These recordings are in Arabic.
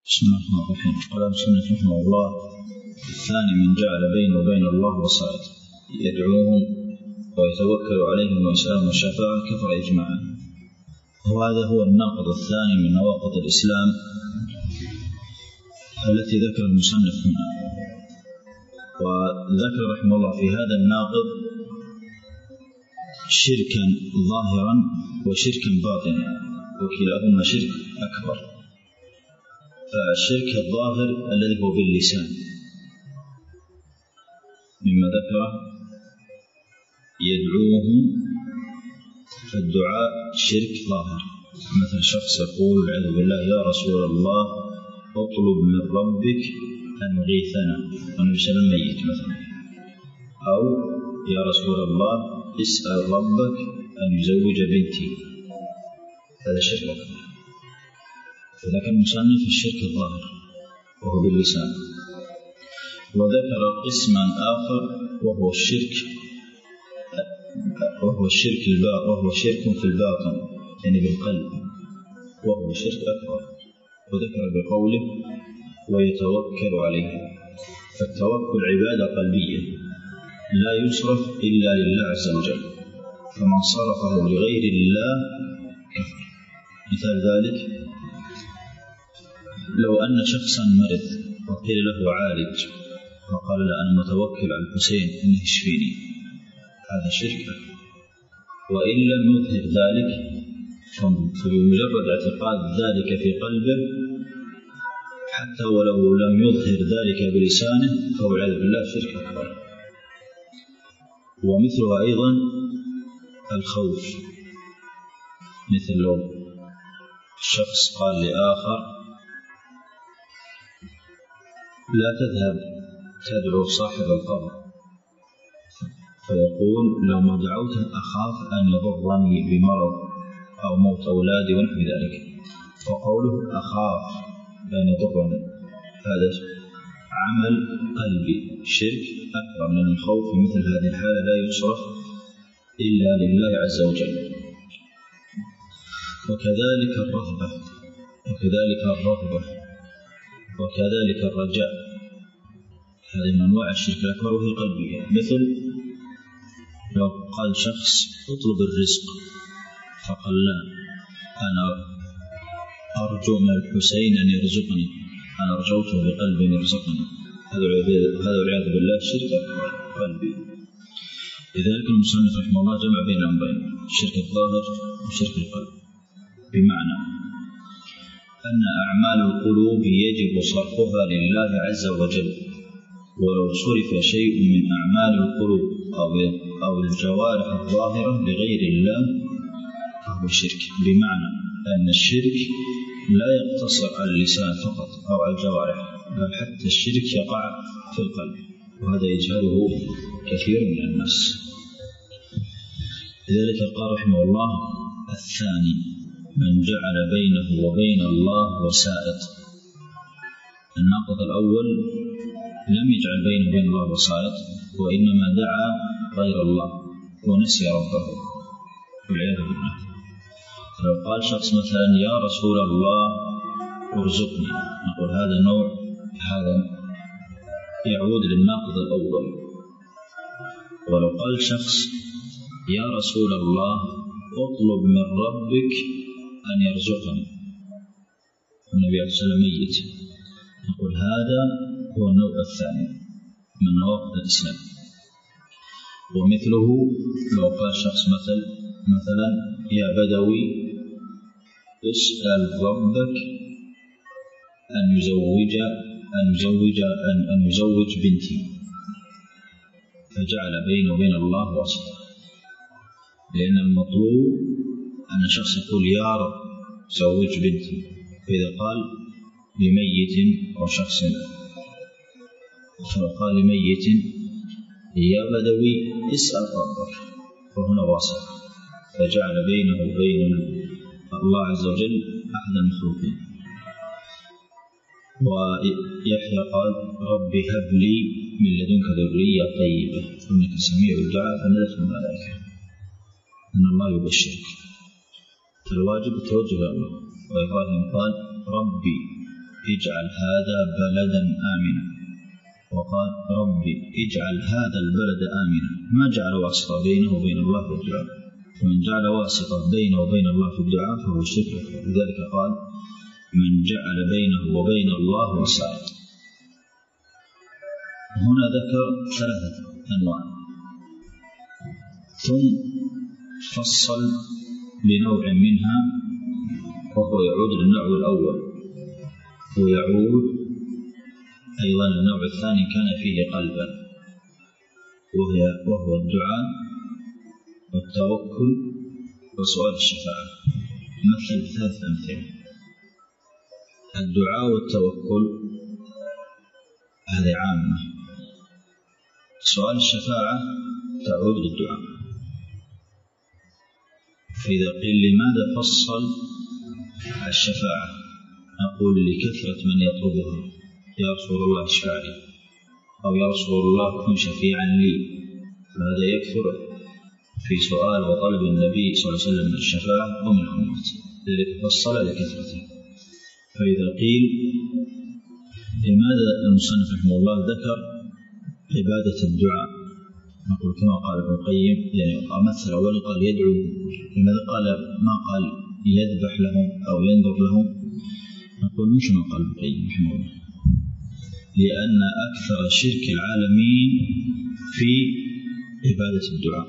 بسم الله الرحمن الرحيم. قال المصنف رحمه الله: الثاني من جعل بينه وبين الله وسائط يدعوهم ويتوكل عليهم ويسألهم الشفاعة كفر إجماعا. وهذا هو الناقض الثاني من نواقض الإسلام التي ذكر المصنف هنا. وذكر رحمه الله في هذا الناقض شركا ظاهرا وشركا باطنا، وكلاهما شرك أكبر. فالشرك الظاهر الذي هو باللسان مما ذكره يدعوهم، فالدعاء شرك ظاهر، مثل شخص يقول والعياذ بالله: يا رسول الله اطلب من ربك أن يغيثنا، والنبي صلى الله عليه وسلم ميت مثلا، أو يا رسول الله اسأل ربك أن يزوج بنتي، هذا شرك أكبر. فذكر المصنف الشرك الظاهر وهو باللسان، وذكر قسما آخر وهو الشرك في الباطن، يعني بالقلب، وهو شرك أكبر. وذكر بقوله: ويتوكل عليه. فالتوكل عبادة قلبية لا يصرف إلا لله عز وجل، فمن صرفه لغير الله كفر. مثال ذلك: لو أن شخصا مرض وقيل له عالج، فقال: لا، أنا متوكل على الحسين أنه يشفيني، هذا شرك. وإن لم يظهر ذلك، فبمجرد اعتقاد ذلك في قلبه، حتى ولو لم يظهر ذلك بلسانه، فهو والعياذ بالله شرك أكبر. ومثلها أيضا الخوف، مثل لو شخص قال لآخر: لا تذهب تدعو صاحب القبر، فيقول: لو ما دعوته أخاف أن يضرني بمرض أو موت أولادي ونحو ذلك. وقوله أخاف أن يضرني هذا عمل قلبي شرك أكبر، لأن الخوف في مثل هذه الحالة لا يصرف إلا لله عز وجل. وكذلك الرهبة، وكذلك الرغبة، وكذلك الرجاء، هذه من أنواع الشرك الأكبر وهي قلبية. مثل لو قال شخص: اطلب الرزق، فقال: لا، أنا أرجو من الحسين أن يرزقني، أنا رجوته بقلب أن يرزقني، هذا والعياذ بالله شرك أكبر قلبي. لذلك المصنف رحمه الله جمع بين الأمرين، الشرك الظاهر وشرك القلب، بمعنى أن أعمال القلوب يجب صرفها لله عز وجل، ولو صرف شيء من أعمال القلوب أو الجوارح الظاهرة لغير الله فهو شرك. بمعنى أن الشرك لا يقتصر على اللسان فقط أو على الجوارح، بل حتى الشرك يقع في القلب، وهذا يجهله كثير من الناس. لذلك قال رحمه الله: الثاني من جعل بينه وبين الله وسائط. الناقض الأول لم يجعل بينه وبين الله وسائط، وإنما دعا غير الله ونسي ربه والعياذ بالله. لو قال شخص مثلا: يا رسول الله ارزقني، نقول هذا نوع، هذا يعود للناقض الأول. ولو قال شخص: يا رسول الله اطلب من ربك أن يرزقني، النبي عليه الصلاة والسلام ميت، نقول هذا هو النوع الثاني من نواقض الإسلام. ومثله لو قال شخص مثلا: يا بدوي اسأل ربك أن يزوج بنتي، فجعل بينه وبين الله واسطة، لأن المطلوب أن شخص يقول: يا رب زوج بنتي، فإذا قال لميت أو شخص، فقال لميت: يا بدوي اسأل ربك، فهنا واسطة، فجعل بينه وبين الله عز وجل أحد المخلوقين. ويحيى قال: رب هب لي من لدنك ذرية طيبة إنك سميع الدعاء، فنزلت الملائكة أن الله يبشرك. فالواجب التوجه إلى الله. وإبراهيم قال: ربي اجعل هذا بلدا آمنا، وقال رب اجعل هذا البلد آمنا، ما جعل واسطة بينه وبين الله في الدعاء، فمن جعل واسطة بينه وبين الله في الدعاء فهو شرك. لذلك قال من جعل بينه وبين الله وسائط. هنا ذكر 3 أنواع، ثم فصل بنوع منها وهو يعود للنوع الأول، ويعود أيضا النوع الثاني كان فيه قلبا، وهو الدعاء والتوكل وسؤال الشفاعة. مثل 3 أمثلة. الدعاء والتوكل هذه عامة، سؤال الشفاعة تعود للدعاء. فإذا قيل لماذا فصل الشفاعة، نقول لكثرة من يطلبها، يا رسول الله اشفع لي، أو يا رسول الله كن شفيعا لي، فهذا يكثر في سؤال وطلب النبي صلى الله عليه وسلم الشفاعة ومن أمته، لذلك فصل لكثرته. فإذا قيل لماذا المصنف رحمه الله ذكر عبادة الدعاء، نقول كما قال ابن القيم، يعني مثل أولا قال يدعو، لماذا قال ما قال يذبح لهم أو ينظر لهم؟ نقول مش ما قال ابن القيم رحمه الله، لأن أكثر شرك العالمين في عبادة الدعاء.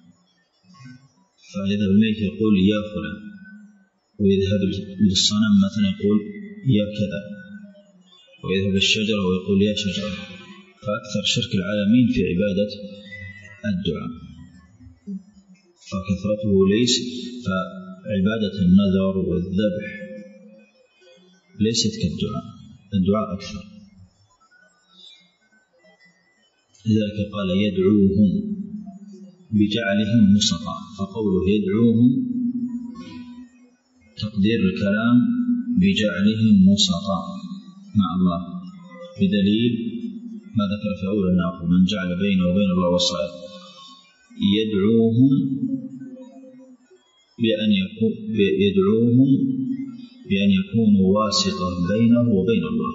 فيذهب الميت يقول يا فلان، ويذهب للصنم مثلا يقول يا كذا، ويذهب الشجرة ويقول يا شجرة. فأكثر شرك العالمين في عبادة الدعاء، فكثرته ليس، فعبادة النذر والذبح ليست كالدعاء، الدعاء أكثر. لذلك قال يدعوهم بجعلهم وسطا، فقوله يدعوهم تقدير الكلام بجعلهم وسطا مع الله، بدليل ما ذكر في أول الناقل من جعل بينه وبين الله وسائط، يدعوهم بأن يكونوا واسطة بينه وبين الله.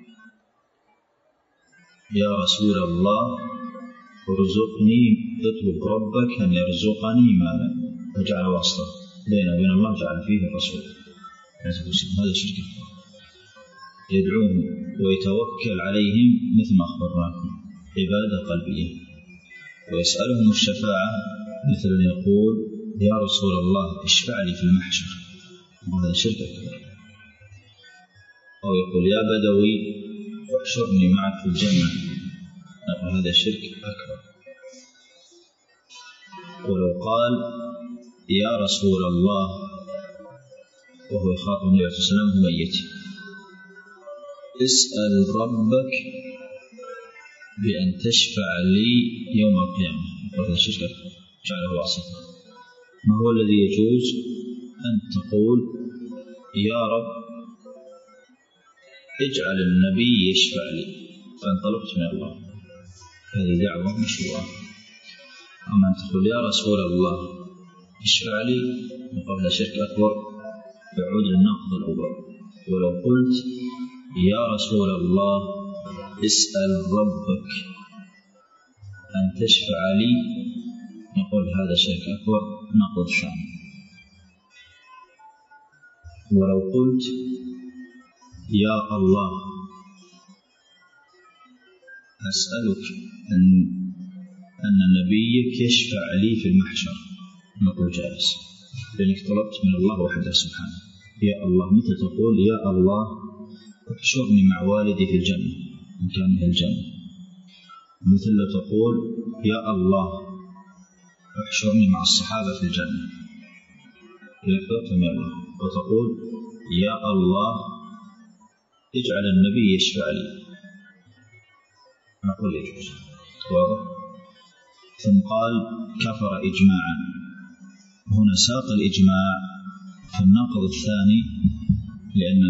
يا رسول الله ارزقني، اطلب ربك أن يرزقني مالا، وجعل واسطة بينه وبين الله، جعل فيه الرسول. هذا شرك. يدعوهم ويتوكل عليهم مثل ما أخبرناكم، عبادة قلبية. ويسألهم الشفاعة مثل أن يقول يا رسول الله اشفع لي في المحشر، وهذا شرك أكبر. أو يقول يا بدوي احشرني معك في الجنة، هذا شرك أكبر. ولو قال يا رسول الله وهو يخاطب النبي عليه الصلاة والسلام ميت، اسأل ربك بأن تشفع لي يوم القيامة، وهذا شرك أكبر، جعله واسطة. ما هو الذي يجوز؟ أن تقول يا رب اجعل النبي يشفع لي فانطلقت من الله، هذه دعوة مشروعة. أما أن تقول يا رسول الله اشفع لي، نقول هذا شرك أكبر يعود للنقض الأول. ولو قلت يا رسول الله اسأل ربك أن تشفع لي، نقول هذا شرك أكبر نقض شأن. ولو قلت يا الله أسألك أن نبيك يشفع لي في المحشر، نقول جائز، لأنك طلبت من الله وحده سبحانه. يا الله مثل تقول يا الله احشرني مع والدي في الجنة إن كان من الجنة، مثل تقول يا الله احشرني مع الصحابة في الجنة، لأنك طلبت من الله. وتقول يا الله اجعل النبي يشفع لي، نقول يجوز. واضح؟ ثم قال كفر إجماعا. هنا ساق الإجماع في الناقض الثاني، لأن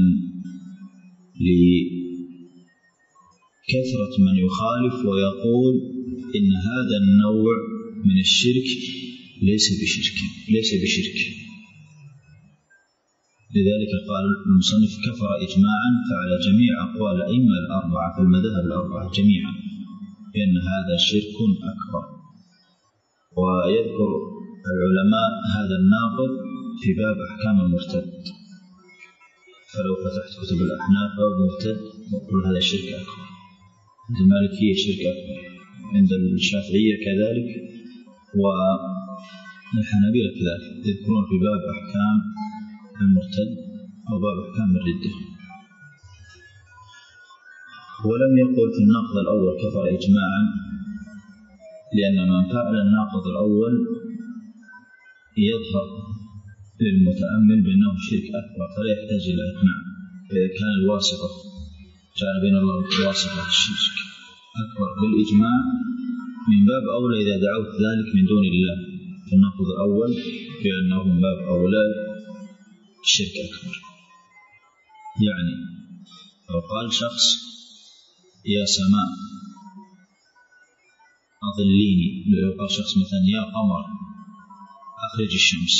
لكثرة من يخالف ويقول إن هذا النوع من الشرك ليس بشرك. لذلك قال المصنف كفر إجماعا فعلى جميع أقوال الأئمة الأربعة في المذاهب الأربعة جميعا بأن هذا شرك أكبر. ويذكر العلماء هذا الناقض في باب أحكام المرتد، فلو فتحت كتب الأحناف باب المرتد يقول هذا شرك أكبر، عند المالكية شرك أكبر، عند الشافعية كذلك، والحنابلة كذلك يذكرون في باب أحكام المرتد أو باب أحكام الردة. ولم يقل في الناقض الأول كفر إجماعا، لأن من فعل الناقض الأول يظهر للمتأمل بأنه شرك أكبر فلا يحتاج إلى إقناع. فإذا كان الواسطة جعل بين الله الواسطة الشرك أكبر بالإجماع من باب أولى إذا دعوت ذلك من دون الله في الناقض الأول بأنه من باب أولى الشرك أكبر. يعني لو قال شخص يا سماء أظليني، لو قال شخص مثلا يا قمر أخرج الشمس،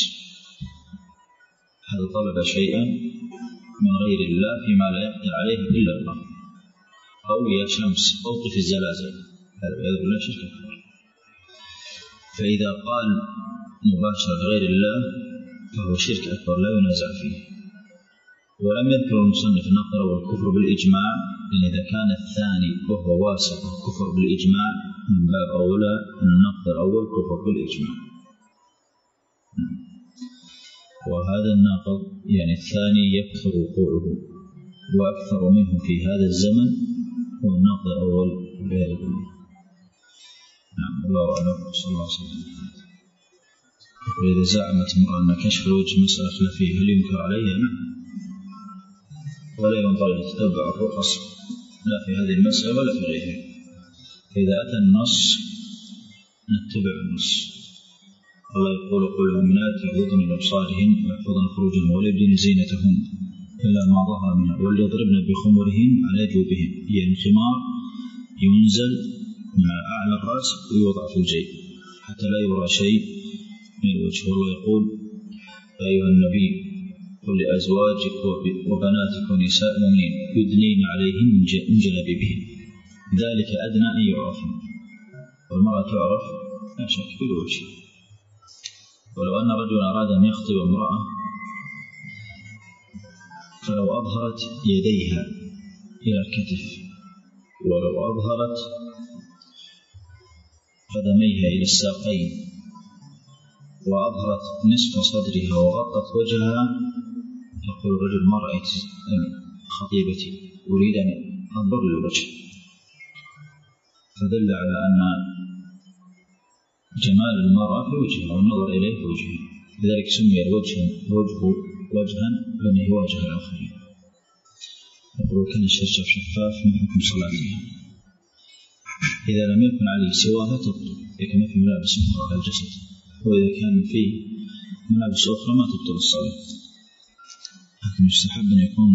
هذا طلب شيئا من غير الله فيما لا يقدر عليه إلا الله. أو يا شمس أوقف الزلازل، هذا بإذن الله شرك أكبر. فإذا قال مباشر غير الله فهو شرك أكبر لا ينازع فيه. ولم يذكر المصنف النقل والكفر بالإجماع، لأن إذا كان الثاني وهو واسط كفر بالإجماع من باب أولى أن النقل الأول كفر بالإجماع. وهذا الناقض يعني الثاني يكثر وقوعه وأكثر منه في هذا الزمن هو الناقض الأول بهذا الأمر. نعم الله أعلم صلى الله عليه وسلم. وإذا زعمت امرأة أن كشف الوجه مسألة خلافية هل ينكر عليها؟ نعم، ولا ينظر يتتبع الرخص لا في هذه المسألة ولا في غيرها. إذا أتى النص نتبع النص. الله يقول قل للمؤمنات يغضضن من أبصارهن ويحفظن فروجهن ولا زينتهن إلا ما ظهر منها وليضربن بخمرهن على جيوبهن. يعني الخمار ينزل مع أعلى الرأس ويوضع في الجيب حتى لا يرى شيء من الوجه. والله يقول يا أيها النبي قل لأزواجك وبناتك ونساء المؤمنين يدنين عليهن من جلابيبهن ذلك أدنى أن يعرفن. والمرأة تعرف لا شك بالوجه. ولو أن رجلا أراد أن يخطب امرأة فلو أظهرت يديها إلى الكتف ولو أظهرت قدميها إلى الساقين وأظهرت نصف صدرها وغطت وجهها يقول الرجل ما رأيت خطيبتي أريد أن أنظر للوجه، فدل على أن جمال المرأة في وجهها والنظر إليه في وجهها، لذلك سمي الوجه وجها لم يواجه الآخرين. يقول كان الشرشف شفاف ما حكم صلاتها؟ إذا لم يكن عليه سواها تبطل كما في ملابس أخرى على الجسد، وإذا كان فيه ملابس أخرى ما تبطل الصلاة، لكن يستحب أن يكون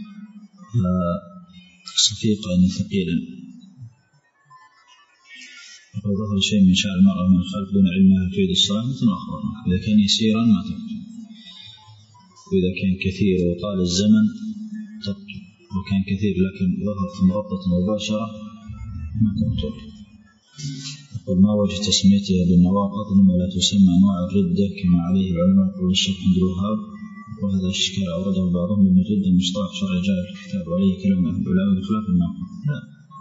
صفيقا ثقيلا. لو ظهر شيء من شعر المرأة من الخلف دون علمها في الصلاة مثل أخبرنا. إذا كان يسيرا ما تبطل، وإذا كان كثير وطال الزمن تبطل، وكان كثير لكن ظهرت مغطة مباشرة ما تبطل. يقول ما وجه تسميتها بالنواقض لما لا تسمى أنواع الردة كما عليه العلماء قول الشيخ عبد الوهاب، وهذا الإشكال أورده بعضهم من الردة مصطلح شرع جاء الكتاب عليه كلام أهل العلماء بخلاف الناقض. لا،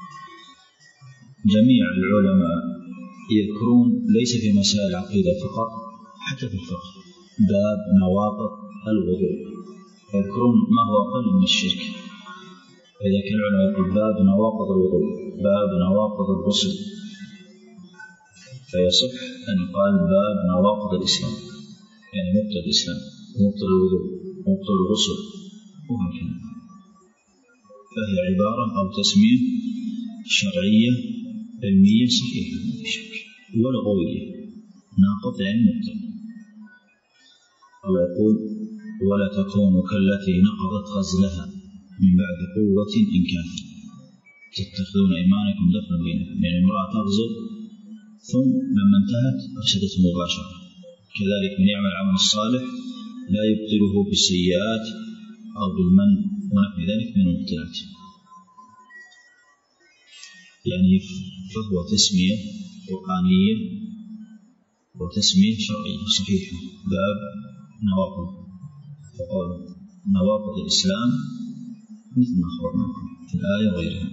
جميع العلماء يذكرون ليس في مسائل العقيدة فقط حتى في الفقه باب نواقض الوضوء يذكرون ما هو أقل من الشرك. إذا كان العلماء يقول باب نواقض الوضوء باب نواقض الغسل فيصح أن يقال باب نواقض الإسلام، يعني مبطل الإسلام ومبطل الوضوء ومبطل الغسل وهكذا. فهي عبارة أو تسمية شرعية علمية صحيحة ولغوية ناقض يعني مبطل. الله يقول ولا تكونوا كالتي نقضت غزلها من بعد قوة أنكاثا تتخذون أيمانكم دخلا بينكم. يعني امرأة تغزل ثم لما انتهت أفسدت مباشرة. كذلك من يعمل عمل الصالح لا يبطله بالسيئات أو بالمن ونحو ذلك من المبطلات، يعني فهو تسمية قرآنية وتسمية شرعية صحيحة. باب نواقض، فقال نواقض الإسلام مثل ما أخبرنا في الآية وغيرها.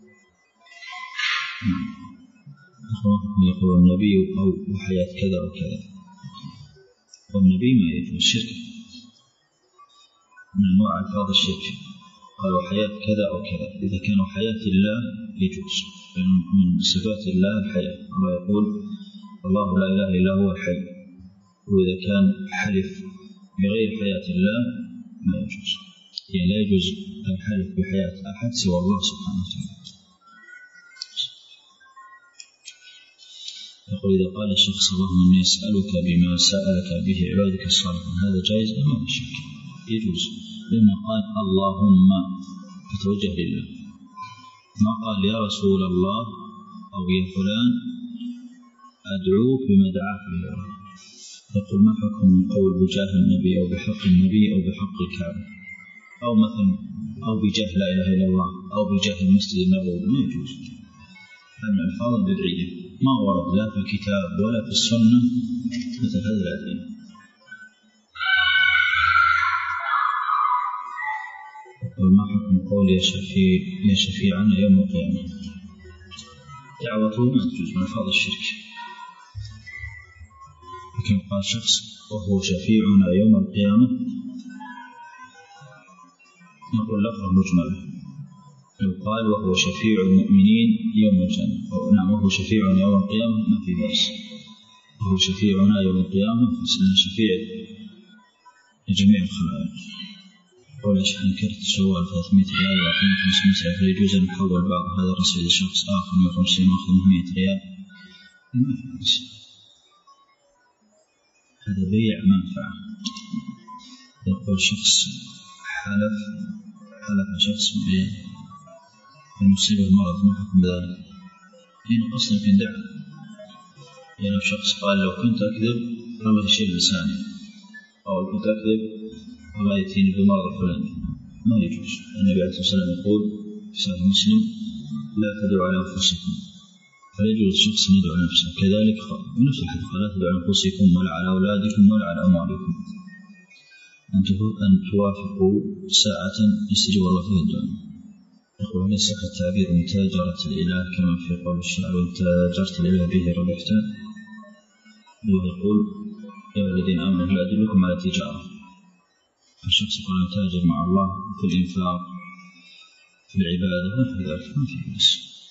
يقول النبي أو وحياة كذا وكذا، والنبي ما يفهم الشرك من أنواع ألفاظ الشرك. قال وحياة كذا أو كذا، إذا كان حياة الله يجوز، من صفات الله الحياة، الله يقول الله لا إله إلا هو الحي. وإذا كان حلف بغير حياة الله ما يجوز، يعني لا يجوز الحلف بحياة أحد سوى الله سبحانه وتعالى. يقول إذا قال الشخص اللهم إني أسألك بما سألك به عبادك الصالحون، هذا جائز أم لا شك يجوز، لأنه قال اللهم فتوجه لله، ما قال يا رسول الله أو يا فلان أدعوك بما دعاك به. يقول ما حكم قول بجاه النبي أو بحق النبي أو بحق الكعبة أو مثلا أو بجاه لا إله إلا الله أو بجاه المسجد النبوي؟ ما يجوز، هذه الألفاظ بدعية ما ورد لا في الكتاب ولا في السنة مثل هذه الأدعية. يقول ما حكم قول يا شفيعنا يوم القيامة؟ دعوته ما تجوز من ألفاظ الشرك. لكن قال شخص وهو شفيعنا يوم القيامة، نقول لفظ مجمل. لو قال وهو شفيع المؤمنين يوم الجنة، نعم وهو شفيعنا يوم القيامة ما في بأس، وهو شفيعنا يوم القيامة فسنة شفيع لجميع الخلائق. قول أشحن كرت سوال 300 ريال وأعطيني 500 ريال، فيجوز أن نحول بعض هذا الرصيد لشخص آخر 150 وأخذ 100 ريال؟ ما في بأس، هذا بيع منفعة. يقول شخص حلف شخص بمصيبة المرض، ما حكم بذلك؟ هنا أصلا في دعم، يعني شخص قال لو كنت أكذب الله يشيل لساني، أو لو كنت أكذب الله يأتيني بمرض فلان، ما يجوز. النبي عليه الصلاة والسلام يقول في صحيح مسلم لا تدعوا على أنفسكم، فيجوز الشخص أن يدعو على نفسه. كذلك بنفس الحديث لا تدعوا على أنفسكم ولا على أولادكم ولا على أموالكم، أن توافقوا ساعة يستجيب الله فيها الدعاء. يقول هل يصح التعبير متاجرة الإله كما في قول الشاعر وإن تاجرت الإله به ربحت؟ ويقول يا الذين آمنوا هل أدلكم على تجارة؟ الشخص يقول أن تاجر مع الله في الإنفاق في العبادة وفي ذلك ما في بأس.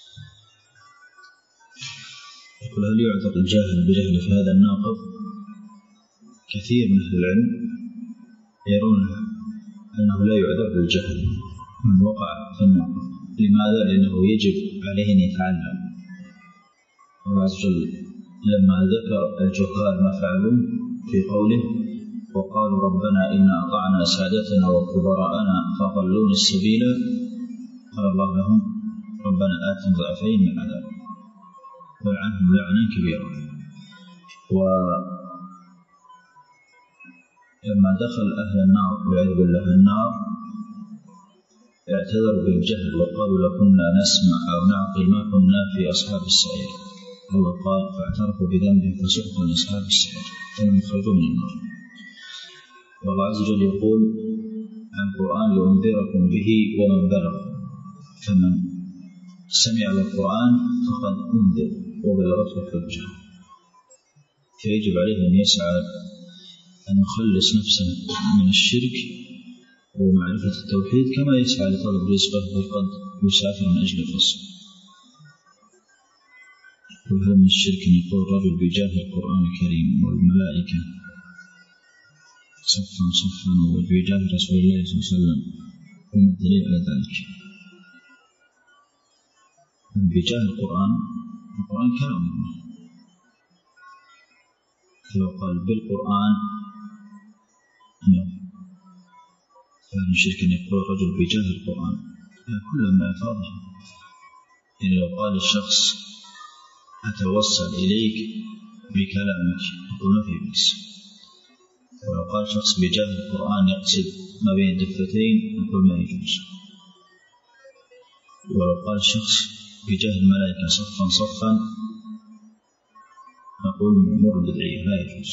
يقول هل يعذر الجاهل بجهل في هذا الناقض؟ كثير من أهل العلم يرون أنه لا يعذر بالجهل من وقع في الناقض. لماذا؟ لأنه يجب عليه أن يتعلم. الله عز وجل لما ذكر الجهال ما فعلوا في قوله وقالوا ربنا إنا أطعنا سادتنا وكبراءنا فضلونا السبيل، قال الله لهم ربنا آتهم ضعفين من العذاب والعنهم لعنا كبيرا. ولما دخل أهل النار والعياذ بالله النار اعتذروا بالجهل وقالوا لكنا نسمع أو نعقل ما كنا في أصحاب السعير. الله قال فاعترفوا بذنبهم فسحقا لأصحاب السعير فلم يخرجوا من النار. والله عز وجل يقول عن القرآن لأنذركم به ومن بلغ، فمن سمع القرآن فقد أنذر وبلغته الحجة، فيجب عليه أن يسعى أن يخلص نفسه من الشرك ومعرفة التوحيد كما يسعى لطلب رزقه وقد يسافر من أجل الرزق. وهذا من الشرك أن يقول الرجل بجاه القرآن الكريم والملائكة صفا صفا وبجاه رسول الله صلى الله عليه وسلم، وما الدليل على ذلك؟ بجاه القرآن كلام الله، فلو قال بالقرآن فهذا الشرك أن يقول الرجل بجاه القرآن كلها من ألفاظه. يعني لو قال الشخص أتوسل إليك بكلامك يقول ما في بأس، ولو قال شخص بجاه القرآن يقصد ما بين الدفتين نقول ما يجوز. ولو قال شخص بجاه الملائكة صفا صفا نقول مر بدعية لا يجوز.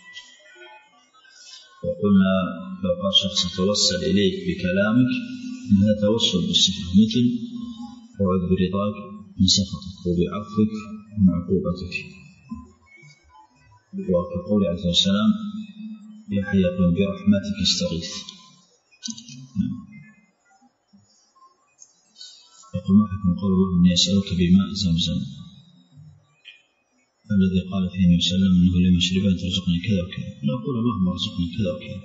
وقلنا لو قال شخص توسل إليك بكلامك هذا توسل بالصفة، مثل أعوذ برضاك من سخطك وبعفوك من عقوبتك. وكقول عليه السلام يحيى يقول برحمتك استغيث. يقول ما حكم قول الله إني أسألك بماء زمزم الذي قال فيه النبي صلى الله عليه وسلم إنه لما شربان ترزقني كذا وكذا، لا أقول اللهم ارزقني كذا وكذا.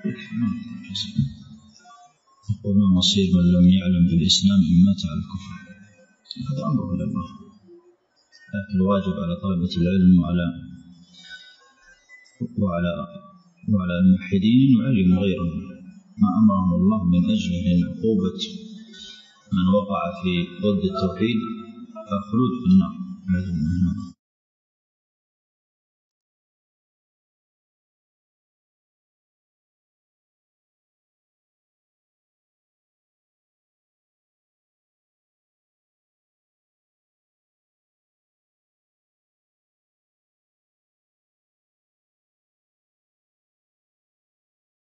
يقول ما مصير من لم يعلم بالإسلام إن مات على الكفر، هذا أمره إلى الله. لكن الواجب على طلبة العلم وعلى الموحدين يعلم غيرهم ما أمرهم الله من أجله، من عقوبة من وقع في ضد التوحيد فخلود في النار.